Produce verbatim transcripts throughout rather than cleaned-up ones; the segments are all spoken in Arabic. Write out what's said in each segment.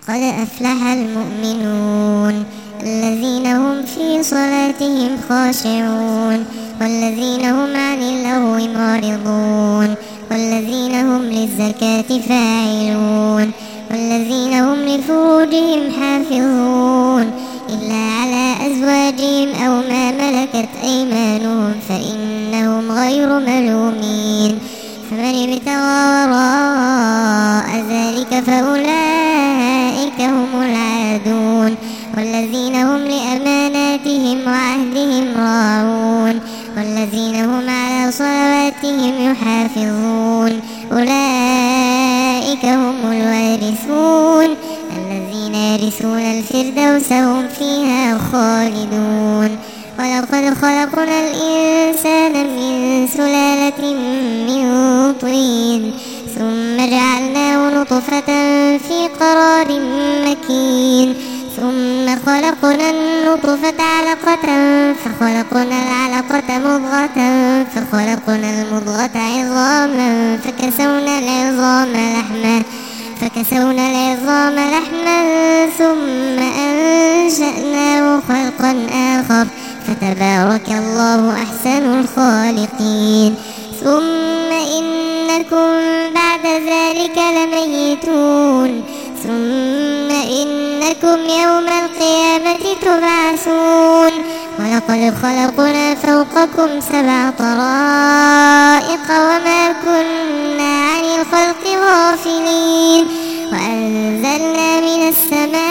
قد أفلح المؤمنون الذين هم في صلاتهم خاشعون والذين هم عن اللغو معرضون والذين هم للزكاة فاعلون والذين هم لفروجهم حافظون إلا على أزواجهم أو ما ملكت أيمانهم فإنهم غير ملومين فمن ابتغى وراء ذلك فأولئك هم العادون والذين هم لأماناتهم وعهدهم راعون والذين هم على صلواتهم يحافظون أولئك هم الوارثون الذين يرثون الفردوس هم فيها خالدون ولقد خلقنا الإنسان من سلالة من طين ثم جعلناه نطفة في قرار مكين ثم خلقنا النطفة علقة فخلقنا العلقة مضغة فخلقنا المضغة عظاما فكسونا العظام لحما فكسونا العظام لحما ثم أنشأناه خلقا آخر فتبارك الله أحسن الخالقين ثم إنكم بعد ذلك لميتون ثم إنكم يوم القيامة تبعثون ولقد خلقنا فوقكم سبع طرائق وما كنا عن الخلق غافلين وأنزلنا من السماء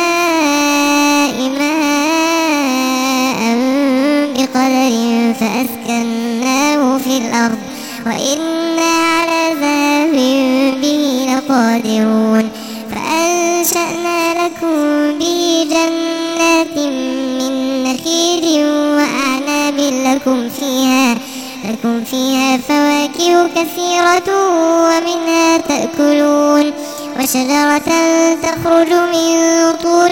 ماء بقدر فأسكناه في الأرض وإنا على ذهاب به لقادرون فأنشأنا لكم به جنات من نخيل وأعناب لكم فيها لكم فيها فواكه كثيرة ومنها تأكلون وشجرة تخرج من طور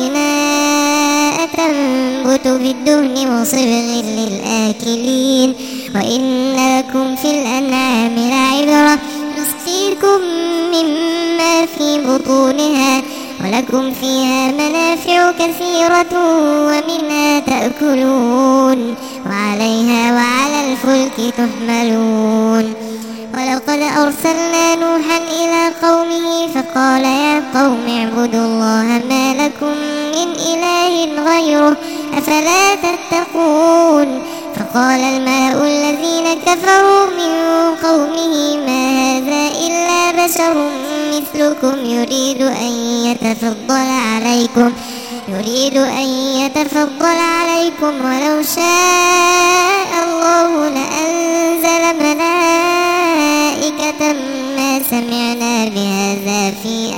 سيناء تنبت بالدهن وصبغ للآكلين وإن لكم في الأنعام لعبرة نسقيكم مما في بطونها ولكم فيها منافع كثيرة ومنها تأكلون وعليها وعلى الفلك تحملون ولقد أرسلنا نوحا إلى قومه فقال يا قوم اعبدوا الله ما لكم من إله غيره أفلا تتقون فقال الملأ الذين كفروا من قومه ما هذا إلا بشر مثلكم يريد أن يتفضل عليكم يريد أن يتفضل عليكم ولو شاء الله لأنزل ملائكة ما سمعنا بهذا في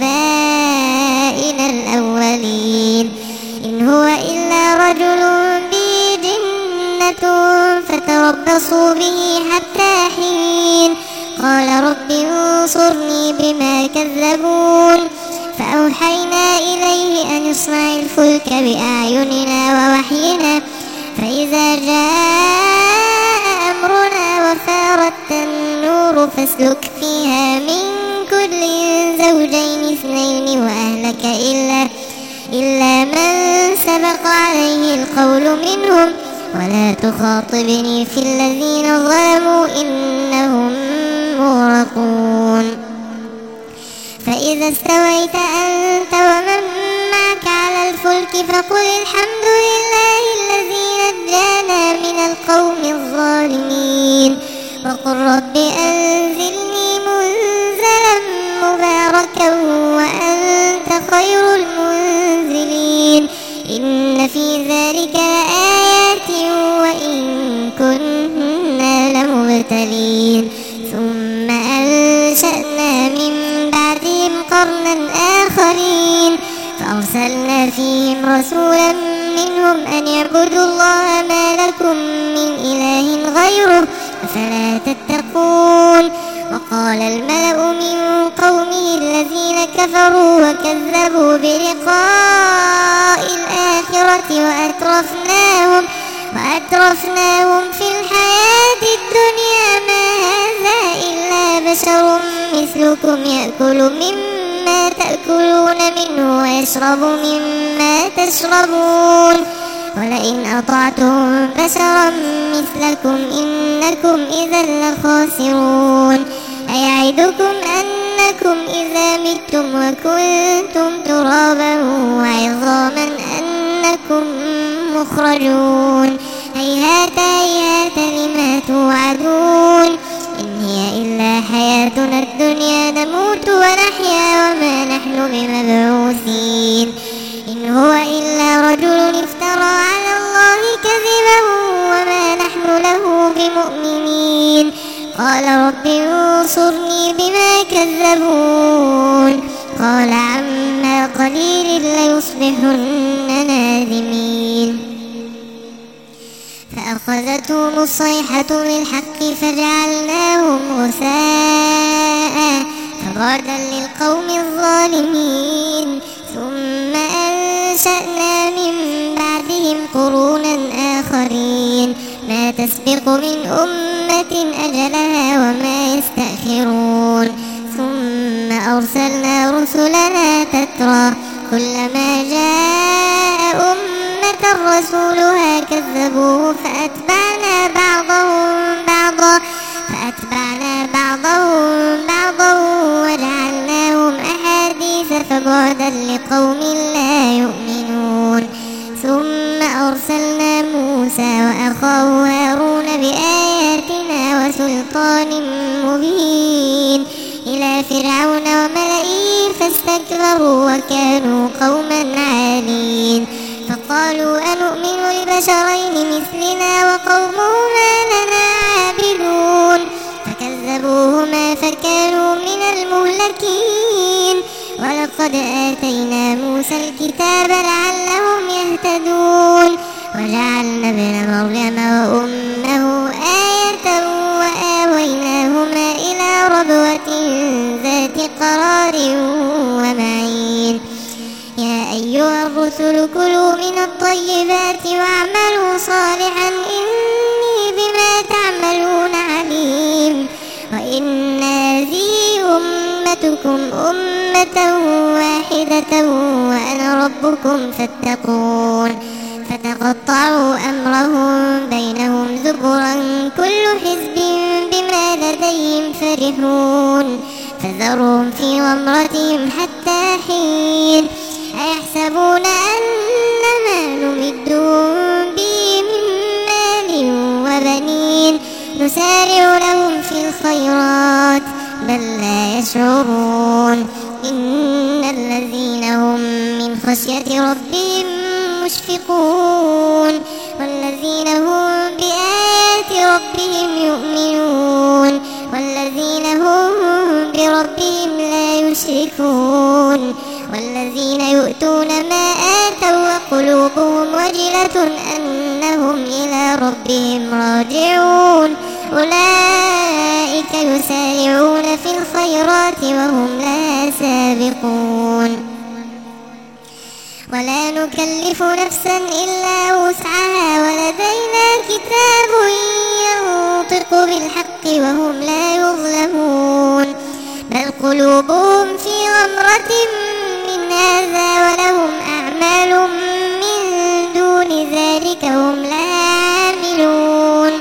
آبائنا الأولين إن هو إلا رجل به جنة فتربصوا به حتى حين قال رب انصرني بما كذبون فأوحينا إليه أن اصنع الفلك بأعيننا ووحينا فإذا جاء أمرنا وفارت النور فاسلك فيها من كل زوجين اثنين وأهلك إلا, إلا من سبق عليه القول منهم ولا تخاطبني في الذين ظلموا إنهم مغرقون فإذا استويت أنت ومن معك على الفلك فقل الحمد لله الذي نجانا من القوم الظالمين وقل رب أنزلني منزلا مباركا وأنت خير المنزلين إن في ذلك لآيات وإن كنا لمبتلين ثم أنشأنا من بعدهم قرنا آخرين فأرسلنا فيهم رسولا منهم أن يعبدوا الله ما لكم من إله غيره أفلا تتقون وقال الملأ من قومه الذين كفروا وكذبوا بلقاء الآخرة وأترفناهم وأترفناهم في الحياة الدنيا ما هذا إلا بشر مثلكم يأكل مما مما تأكلون منه ويشرب مما تشربون ولئن أطعتم بشرا مثلكم إنكم إذا لخاسرون أيعدكم أنكم إذا متم وكنتم ترابا وعظاما أنكم مخرجون هيهات هيهات لما توعدون إن هي إلا حياتنا الدنيا نموت ونحيا وما نحن بمبعوثين إن هو إلا رجل افترى على الله كذبا وما نحن له بمؤمنين قال رب انصرني بما كذبون قال عما قليل ليصبحن نادمين فأخذتهم الصيحة بالحق فجعلناهم غثاء فبعدا للقوم الظالمين ثم أنشأنا من بعدهم قرونا آخرين ما تسبق من أمة أجلها وما يستأخرون ثم أرسلنا رسلنا تترى كلما جاء أمة رسولها كذبوه فأتبعنا بعضهم بعضا فأتبعنا بعضهم بعضا وجعلناهم أحاديث فبعدا لقوم لا يؤمنون ثم أرسلنا موسى وأخاه هارون بآياتنا وسلطان مبين إلى فرعون وملئه فاستكبروا وكانوا قوما عالين فقالوا أنؤمن لبشرين مثلنا وقومهما لنا عابدون فكذبوهما فكانوا من المهلكين ولقد آتينا موسى الكتاب لعلهم يهتدون وجعلنا ابن مريم وأمه آية وآويناهما إلى ربوة ذات قرار ومعين يا أيها الرسل كلوا من الطيبات واعملوا صالحا إني بما تعملون عليم وإن هذه أمتكم أمة واحدة وأنا ربكم فاتقون فتقطعوا أمرهم بينهم زبرا كل حزب بما لديهم فرحون فذرهم في غمرتهم حتى حين أيحسبون أنما نمدهم به من مال وبنين نسارع لهم في الخيرات بل لا يشعرون إن الذين هم من خشية ربهم مشفقون والذين هم بآيات ربهم يؤمنون والذين هم بربهم لا يشركون والذين يؤتون ما آتوا وقلوبهم وجلة أنهم إلى ربهم راجعون أولئك يسارعون في الخيرات وهم لا سابقون ولا نكلف نفسا إلا وسعها ولدينا كتاب ينطق بالحق وهم لا يظلمون بل قلوبهم في غمرة من هذا ولهم أعمال من دون ذلك هم لا عاملون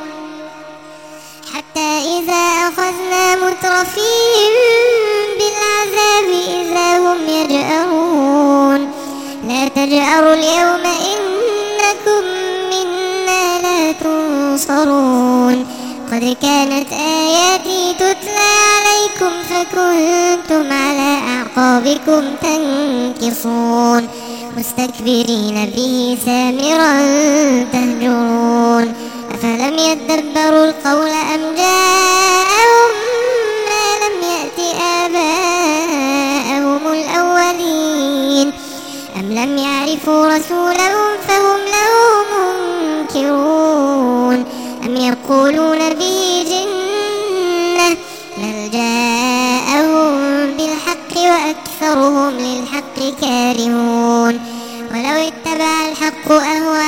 حتى إذا أخذنا مترفيهم بالعذاب إذا هم يجأرون لا تجأروا اليوم إنكم منا لا تنصرون قد كانت آياتي تتلى عليكم فكنتم على أعقابكم تنكصون مستكبرين به سامرا تهجرون أفلم يدبروا القول أم جاءهم ما لم يأت آباءهم الأولين أم لم يعرفوا رسولهم فهم له منكرون أم يقولون به جنة بل جاءهم بالحق وأكثرهم للحق كارهون ولو اتبع الحق أهواءهم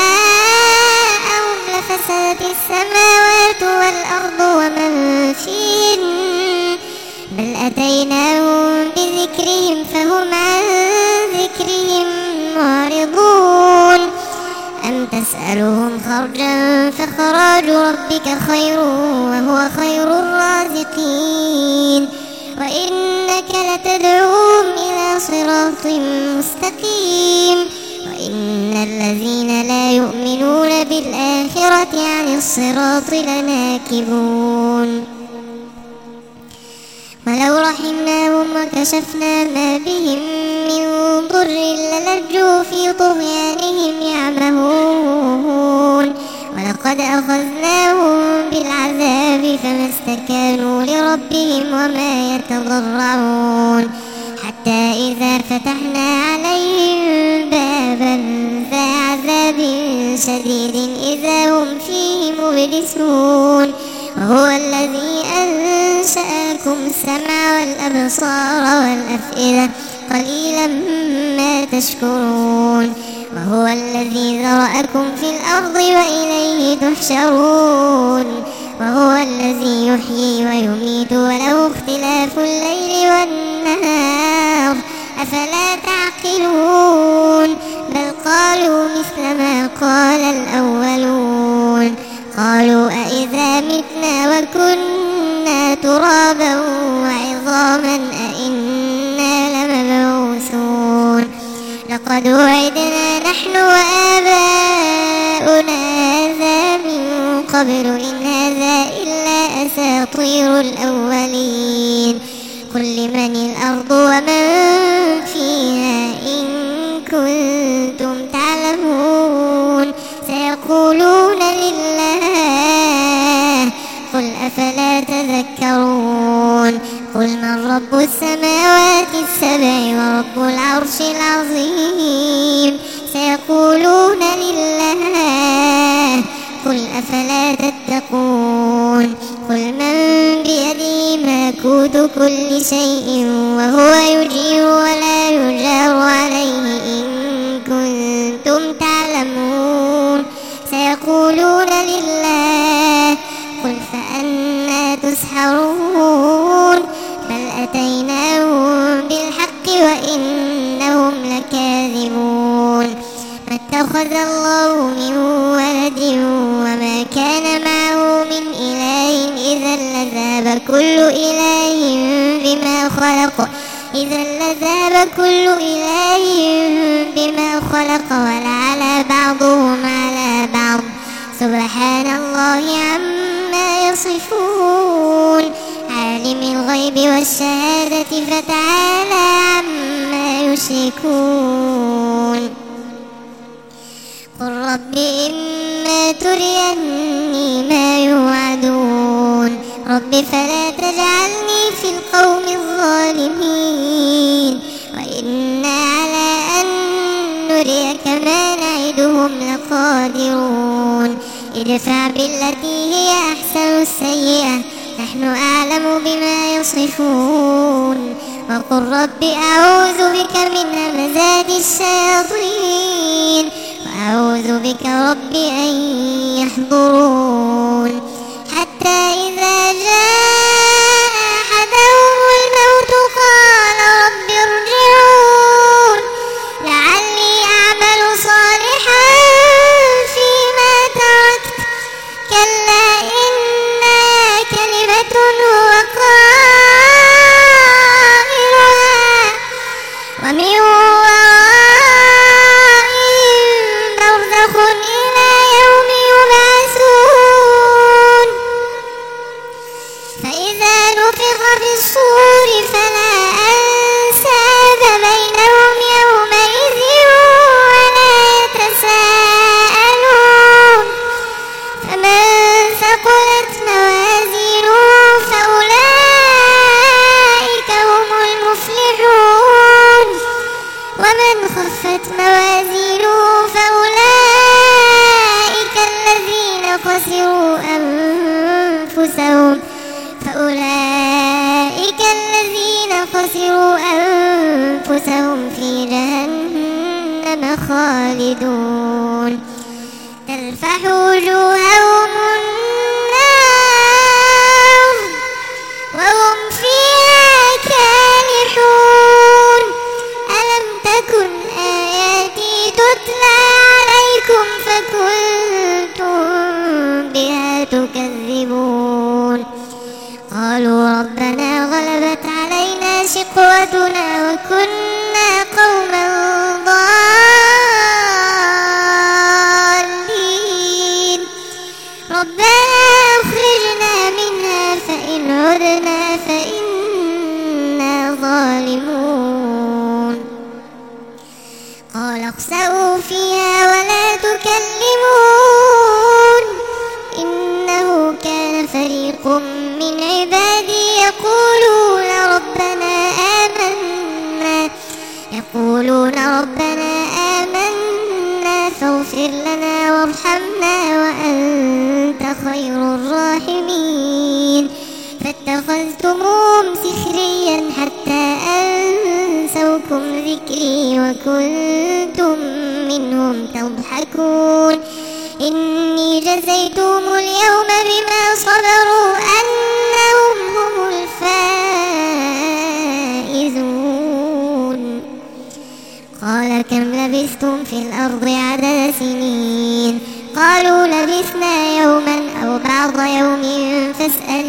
لفسدت السماوات والأرض ومن فيهن بل أتيناهم بذكرهم ذكرهم فهم عن ذكرهم معرضون أم تسألهم خرجا فخراج ربك خير وهو خير الرازقين وإنك لتدعوهم إلى صراط مستقيم وإن الذين لا يؤمنون بالآخرة عن الصراط لناكبون ولو رحمناهم وكشفنا ما بهم من ضر للجوا في طغيانهم يعمهون ولقد أخذناهم بالعذاب فما استكانوا لربهم وما يتضرعون حتى إذا فتحنا عليهم بابا ذا عذاب شديد إذا هم فيه مبلسون وهو الذي أنشأكم السمع والأبصار والأفئدة قليلا ما تشكرون وهو الذي ذرأكم في الأرض وإليه تحشرون وهو الذي يحيي ويميت وله اختلاف الليل والنهار أفلا تعقلون بل قالوا مثل ما قال الأولون قالوا أإذا متنا وكنا ترابا وعظاما أإنا لمبعوثون لقد وعدنا نحن وآباؤنا هذا من قبل إن هذا إلا أساطير الأولين قل لمن الأرض ومن فيها إن كنتم تعلمون سيقولون لله قل أفلا تذكرون قل من رب السماوات السبع ورب العرش العظيم سيقولون لله قل أفلا تتقون قل من بيده ملكوت كل شيء وهو يجير ولا يجار عليه إن كنتم تعلمون سيقولون لله قل فأنا تسحرون بل أتيناهم بالحق وإنهم لكاذبون ما اتخذ الله من ولد وما كان معه من إله إذا لذهب كل إله بما خلق إذا لذهب كل إله بما خلق ولعلى بعضهم على بعض سبحان الله عما يصفون عالم الغيب والشهادة فتعالى عما يشركون قل رب إما تريني ما يوعدون رب فلا تجعلني في القوم الظالمين وإنا على أن نريك ما نعدهم لقادرون ادفع بالتي هي أحسن السيئة نحن أعلم بما يصفون وقل رب أعوذ بك من همزات الشياطين وأعوذ بك رب أن يحضرون حتى إذا جاء أحدهم الموت قال رب ارجعون لعلي أعمل صالحا فيما تركت كلا إنها كلمة هو قائلها ومن ورائهم برزخ إلى يوم يبعثون فإذا نفخ في الصور فلا أنساب بينهم يومئذ ولا يتساءلون فمن ثقلت موازينه فأولئك هم المفلحون ومن خفت موازينه فأولئك الذين خسروا أنفسهم فأولئك الذين خسروا أنفسهم في جهنم خالدون تلفح وجوههم النار وهم فيها كالحون تتلى عليكم فكنتم بها تكذبون قالوا ربنا غلبت علينا شقوتنا وكنا قوما ضالين ربنا أخرجنا منها فإن عدنا فإنا ظالمون قال اخسئوا فيها ولا تكلمون إنه كان فريق من عبادي يقولون ربنا آمنا يقولون ربنا آمنا فاغفر لنا وارحمنا وأنت خير الراحمين فاتخذتموهم سخريا حتى أنسوكم ذكري وكنتم منهم تضحكون إني جزيتهم اليوم بما صبروا أنهم هم الفائزون قال كم لبثتم في الأرض عدد سنين قالوا لبثنا يوما أو بعض يوم فاسأل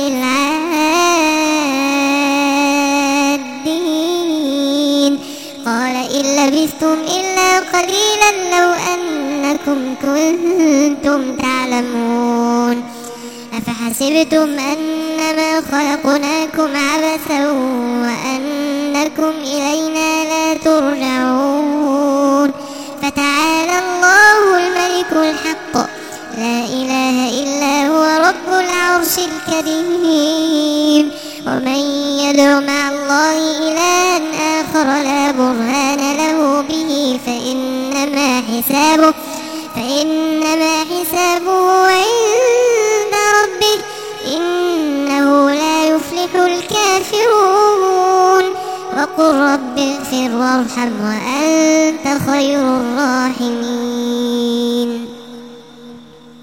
العادين قال إن لبثتم إلا قليلا لو أنكم كنتم تعلمون أفحسبتم أنما خلقناكم عبثا وأنكم إلينا لا ترجعون فتعالى الله الملك الحق لا إله إلا هو رب العرش الكريم ومن يدع مع الله إلها آخر لا برهان له به فإنما حسابه فإنما حسابه عند ربه إنه لا يفلح الكافرون وقل رب اغفر وارحم وأنت خير الراحمين.